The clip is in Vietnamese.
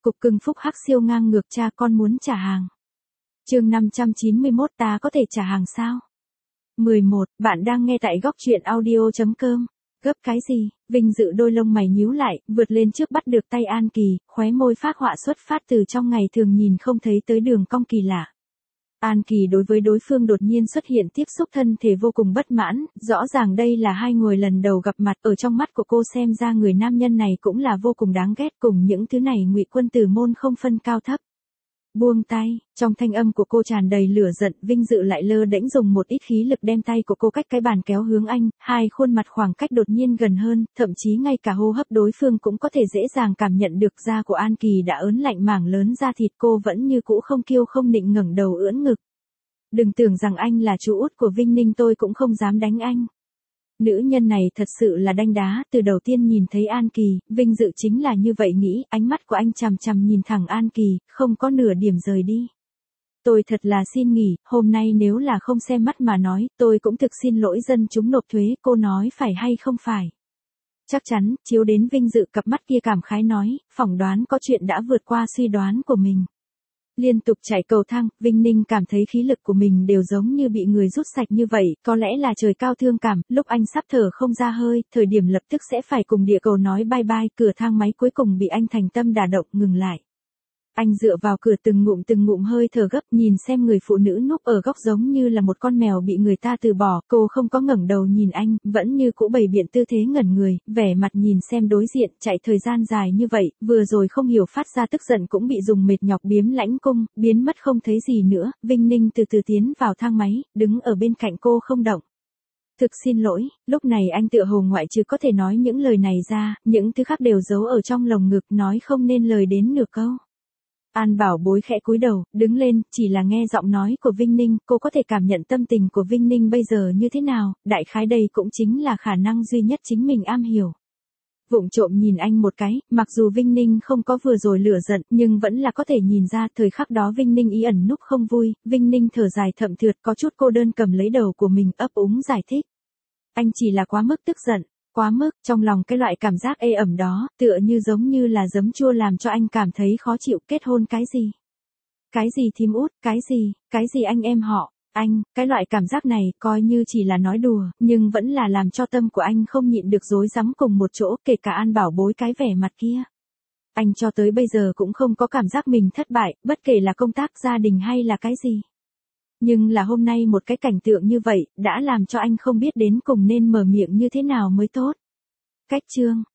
Cục cưng phúc hắc siêu ngang ngược cha con muốn trả hàng. Chương 591 ta có thể trả hàng sao? 11, bạn đang nghe tại góc truyện audio.com. Gấp cái gì? Vinh Dự đôi lông mày nhíu lại, vượt lên trước bắt được tay An Kỳ, khóe môi phác họa xuất phát từ trong ngày thường nhìn không thấy tới đường cong kỳ lạ. An Kỳ đối với đối phương đột nhiên xuất hiện tiếp xúc thân thể vô cùng bất mãn, rõ ràng đây là hai người lần đầu gặp mặt, ở trong mắt của cô xem ra người nam nhân này cũng là vô cùng đáng ghét, cùng những thứ này Ngụy Quân Tử môn không phân cao thấp. Buông tay, trong thanh âm của cô tràn đầy lửa giận, Vinh Dự lại lơ đễnh dùng một ít khí lực đem tay của cô cách cái bàn kéo hướng anh, hai khuôn mặt khoảng cách đột nhiên gần hơn, thậm chí ngay cả hô hấp đối phương cũng có thể dễ dàng cảm nhận được. Da của An Kỳ đã ớn lạnh, mảng lớn da thịt, cô vẫn như cũ không kiêu không nịnh ngẩng đầu ưỡn ngực. Đừng tưởng rằng anh là chú út của Vinh Ninh, tôi cũng không dám đánh anh. Nữ nhân này thật sự là đanh đá, từ đầu tiên nhìn thấy An Kỳ, Vinh Dự chính là như vậy nghĩ, ánh mắt của anh chằm chằm nhìn thẳng An Kỳ, không có nửa điểm rời đi. Tôi thật là xin nghỉ, hôm nay nếu là không xem mắt mà nói, tôi cũng thực xin lỗi dân chúng nộp thuế, cô nói phải hay không phải? Chắc chắn, chiếu đến Vinh Dự cặp mắt kia cảm khái nói, phỏng đoán có chuyện đã vượt qua suy đoán của mình. Liên tục chạy cầu thang, Vinh Ninh cảm thấy khí lực của mình đều giống như bị người rút sạch như vậy, có lẽ là trời cao thương cảm, lúc anh sắp thở không ra hơi, thời điểm lập tức sẽ phải cùng địa cầu nói bye bye, cửa thang máy cuối cùng bị anh thành tâm đả động, ngừng lại. Anh dựa vào cửa từng ngụm hơi thở gấp, nhìn xem người phụ nữ núp ở góc giống như là một con mèo bị người ta từ bỏ, cô không có ngẩng đầu nhìn anh, vẫn như cũ bày biện tư thế ngẩn người, vẻ mặt nhìn xem đối diện, chạy thời gian dài như vậy, vừa rồi không hiểu phát ra tức giận cũng bị dùng mệt nhọc biếm lãnh cung, biến mất không thấy gì nữa. Vinh Ninh từ từ tiến vào thang máy, đứng ở bên cạnh cô không động. Thực xin lỗi, lúc này anh tựa hồ ngoại trừ có thể nói những lời này ra, những thứ khác đều giấu ở trong lồng ngực, nói không nên lời đến nửa câu. An Bảo Bối khẽ cúi đầu, đứng lên, chỉ là nghe giọng nói của Vinh Ninh, cô có thể cảm nhận tâm tình của Vinh Ninh bây giờ như thế nào, đại khái đây cũng chính là khả năng duy nhất chính mình am hiểu. Vụng trộm nhìn anh một cái, mặc dù Vinh Ninh không có vừa rồi lửa giận, nhưng vẫn là có thể nhìn ra thời khắc đó Vinh Ninh ý ẩn núp không vui, Vinh Ninh thở dài thậm thượt có chút cô đơn cầm lấy đầu của mình ấp úng giải thích. Anh chỉ là quá mức tức giận. Quá mức, trong lòng cái loại cảm giác ê ẩm đó, tựa như giống như là giấm chua làm cho anh cảm thấy khó chịu. Kết hôn cái gì? Cái gì thím út, cái gì anh em họ, anh, cái loại cảm giác này, coi như chỉ là nói đùa, nhưng vẫn là làm cho tâm của anh không nhịn được rối rắm cùng một chỗ, kể cả An Bảo Bối cái vẻ mặt kia. Anh cho tới bây giờ cũng không có cảm giác mình thất bại, bất kể là công tác, gia đình hay là cái gì. Nhưng là hôm nay một cái cảnh tượng như vậy, đã làm cho anh không biết đến cùng nên mở miệng như thế nào mới tốt. Cách chương,